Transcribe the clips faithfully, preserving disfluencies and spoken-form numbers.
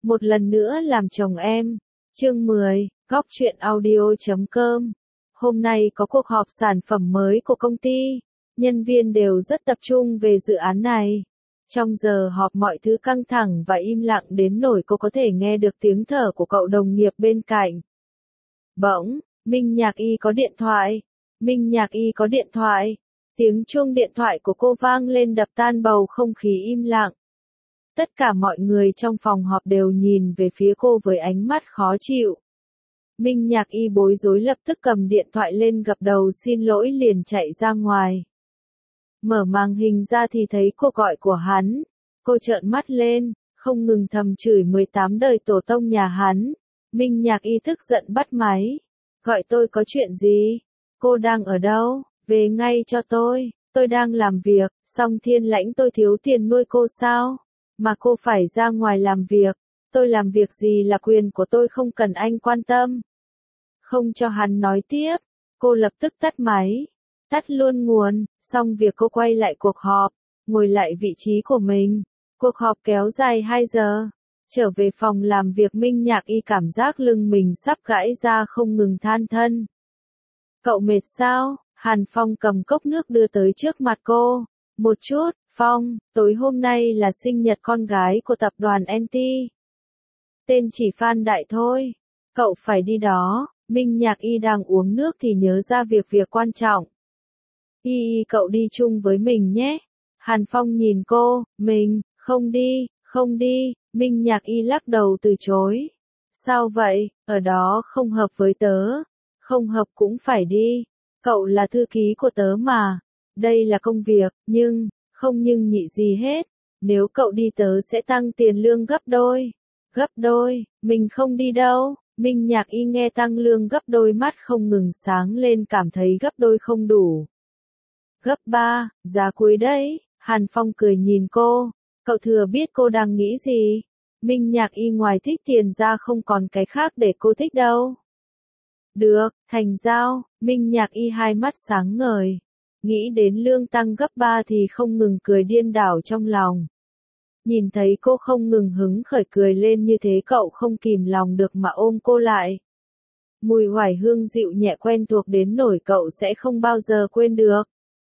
Một lần nữa làm chồng em. Chương mười, góc truyện audio chấm com. Hôm nay có cuộc họp sản phẩm mới của công ty. Nhân viên đều rất tập trung về dự án này. Trong giờ họp mọi thứ căng thẳng và im lặng đến nỗi cô có thể nghe được tiếng thở của cậu đồng nghiệp bên cạnh. Bỗng, Minh Nhạc Y có điện thoại. Minh Nhạc Y có điện thoại. Tiếng chuông điện thoại của cô vang lên đập tan bầu không khí im lặng. Tất cả mọi người trong phòng họp đều nhìn về phía cô với ánh mắt khó chịu. Minh Nhạc Y bối rối lập tức cầm điện thoại lên gập đầu xin lỗi liền chạy ra ngoài. Mở màn hình ra thì thấy cuộc gọi của hắn. Cô trợn mắt lên, không ngừng thầm chửi mười tám đời tổ tông nhà hắn. Minh Nhạc Y tức giận bắt máy. Gọi tôi có chuyện gì? Cô đang ở đâu? Về ngay cho tôi, tôi đang làm việc, Song Thiên Lãnh tôi thiếu tiền nuôi cô sao? Mà cô phải ra ngoài làm việc, tôi làm việc gì là quyền của tôi không cần anh quan tâm. Không cho hắn nói tiếp, cô lập tức tắt máy, tắt luôn nguồn, xong việc cô quay lại cuộc họp, ngồi lại vị trí của mình. Cuộc họp kéo dài hai giờ, trở về phòng làm việc Minh Nhạc Y cảm giác lưng mình sắp gãy ra không ngừng than thân. Cậu mệt sao? Hàn Phong cầm cốc nước đưa tới trước mặt cô. Một chút, Phong, tối hôm nay là sinh nhật con gái của tập đoàn en tê. Tên chỉ Phan Đại thôi. Cậu phải đi đó. Minh Nhạc Y đang uống nước thì nhớ ra việc việc quan trọng. Y Y cậu đi chung với mình nhé. Hàn Phong nhìn cô, mình, không đi, không đi. Minh Nhạc Y lắc đầu từ chối. Sao vậy, ở đó không hợp với tớ. Không hợp cũng phải đi. Cậu là thư ký của tớ mà. Đây là công việc, nhưng, không nhưng nhị gì hết. Nếu cậu đi tớ sẽ tăng tiền lương gấp đôi. Gấp đôi, mình không đi đâu. Minh Nhạc Y nghe tăng lương gấp đôi mắt không ngừng sáng lên cảm thấy gấp đôi không đủ. Gấp ba, giá cuối đấy. Hàn Phong cười nhìn cô. Cậu thừa biết cô đang nghĩ gì. Minh Nhạc Y ngoài thích tiền ra không còn cái khác để cô thích đâu. Được, thành giao, Minh Nhạc Y hai mắt sáng ngời. Nghĩ đến lương tăng gấp ba thì không ngừng cười điên đảo trong lòng. Nhìn thấy cô không ngừng hứng khởi cười lên như thế cậu không kìm lòng được mà ôm cô lại. Mùi hoài hương dịu nhẹ quen thuộc đến nỗi cậu sẽ không bao giờ quên được.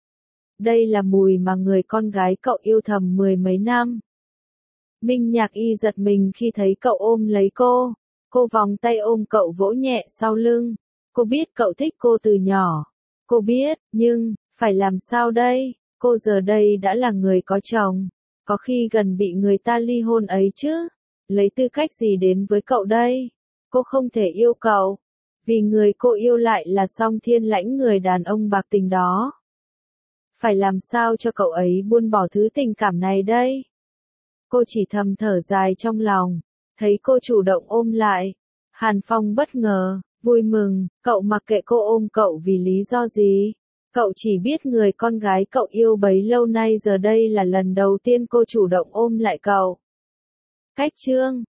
Đây là mùi mà người con gái cậu yêu thầm mười mấy năm. Minh Nhạc Y giật mình khi thấy cậu ôm lấy cô. Cô vòng tay ôm cậu vỗ nhẹ sau lưng. Cô biết cậu thích cô từ nhỏ. Cô biết, nhưng, phải làm sao đây? Cô giờ đây đã là người có chồng. Có khi gần bị người ta ly hôn ấy chứ. Lấy tư cách gì đến với cậu đây? Cô không thể yêu cậu. Vì người cô yêu lại là Song Thiên Lãnh người đàn ông bạc tình đó. Phải làm sao cho cậu ấy buông bỏ thứ tình cảm này đây? Cô chỉ thầm thở dài trong lòng. Thấy cô chủ động ôm lại. Hàn Phong bất ngờ, vui mừng, cậu mặc kệ cô ôm cậu vì lý do gì? Cậu chỉ biết người con gái cậu yêu bấy lâu nay giờ đây là lần đầu tiên cô chủ động ôm lại cậu. Cách chương